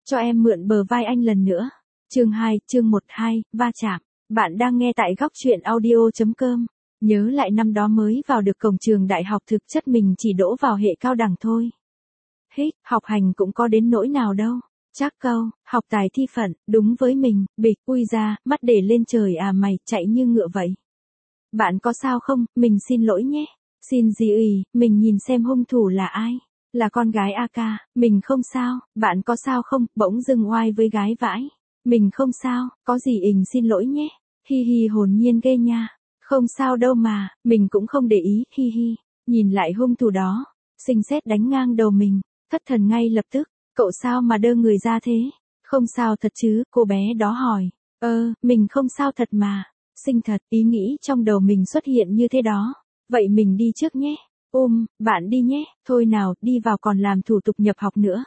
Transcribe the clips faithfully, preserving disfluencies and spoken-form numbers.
Cho em mượn bờ vai anh lần nữa. Chương hai, chương một hai, va chạm. Bạn đang nghe tại góc truyện audio chấm com. Nhớ lại năm đó mới vào được cổng trường đại học, thực chất mình chỉ đỗ vào hệ cao đẳng thôi. Hích, học hành cũng có đến nỗi nào đâu. Chắc câu, học tài thi phận, đúng với mình, bịch, ui ra, mắt để lên trời à mày, chạy như ngựa vậy. Bạn có sao không, mình xin lỗi nhé. Xin gì ủy, mình nhìn xem hung thủ là ai. Là con gái a ca, mình không sao, bạn có sao không, bỗng dưng oai với gái vãi. Mình không sao, có gì ình xin lỗi nhé. Hi hi hồn nhiên ghê nha. Không sao đâu mà, mình cũng không để ý, hi hi. Nhìn lại hung thủ đó, xinh sét đánh ngang đầu mình, thất thần ngay lập tức. Cậu sao mà đơ người ra thế? Không sao thật chứ, cô bé đó hỏi. Ơ, mình không sao thật mà. Xinh thật, ý nghĩ trong đầu mình xuất hiện như thế đó. Vậy mình đi trước nhé. Ôm, bạn đi nhé, thôi nào, đi vào còn làm thủ tục nhập học nữa.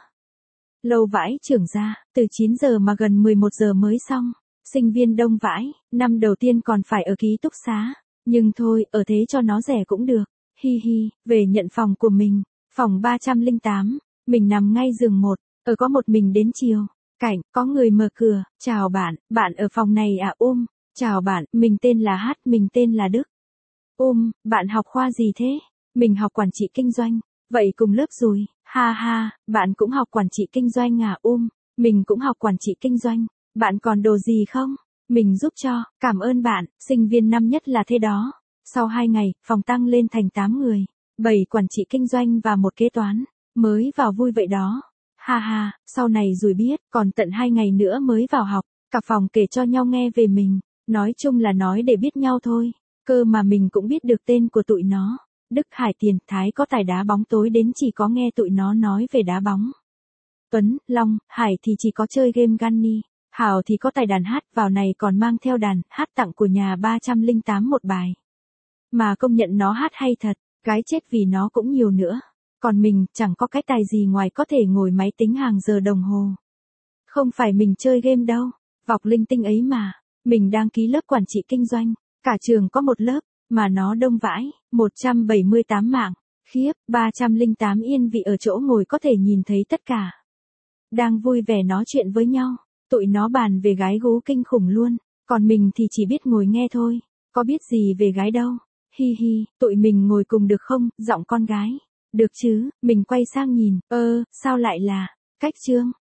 Lâu vãi trưởng ra, từ chín giờ mà gần mười một giờ mới xong. Sinh viên đông vãi, năm đầu tiên còn phải ở ký túc xá. Nhưng thôi, ở thế cho nó rẻ cũng được. Hi hi, về nhận phòng của mình. Phòng ba trăm lẻ tám, mình nằm ngay giường một, ở có một mình đến chiều. Cảnh, có người mở cửa, chào bạn, bạn ở phòng này à ôm. Chào bạn, mình tên là Hát, mình tên là Đức. Ôm, bạn học khoa gì thế? Mình học quản trị kinh doanh. Vậy cùng lớp rồi, ha ha, bạn cũng học quản trị kinh doanh à ôm. Mình cũng học quản trị kinh doanh. Bạn còn đồ gì không? Mình giúp cho, cảm ơn bạn, sinh viên năm nhất là thế đó. Sau hai ngày, phòng tăng lên thành tám người. bảy quản trị kinh doanh và một kế toán. Mới vào vui vậy đó. Ha ha, sau này rồi biết, còn tận hai ngày nữa mới vào học. Cả phòng kể cho nhau nghe về mình. Nói chung là nói để biết nhau thôi. Cơ mà mình cũng biết được tên của tụi nó. Đức, Hải, Tiền, Thái có tài đá bóng, tối đến chỉ có nghe tụi nó nói về đá bóng. Tuấn, Long, Hải thì chỉ có chơi game Gunny. Hảo thì có tài đàn hát, vào này còn mang theo đàn, hát tặng của nhà ba trăm lẻ tám một bài. Mà công nhận nó hát hay thật, gái chết vì nó cũng nhiều nữa. Còn mình, chẳng có cái tài gì ngoài có thể ngồi máy tính hàng giờ đồng hồ. Không phải mình chơi game đâu, vọc linh tinh ấy mà. Mình đăng ký lớp quản trị kinh doanh, cả trường có một lớp, mà nó đông vãi, một trăm bảy mươi tám mạng, khiếp, ba trăm lẻ tám yên vị ở chỗ ngồi có thể nhìn thấy tất cả. Đang vui vẻ nói chuyện với nhau, tụi nó bàn về gái gú kinh khủng luôn, còn mình thì chỉ biết ngồi nghe thôi, có biết gì về gái đâu. Hi hi, tụi mình ngồi cùng được không, giọng con gái. Được chứ, mình quay sang nhìn, ơ, sao lại là, cách Trương,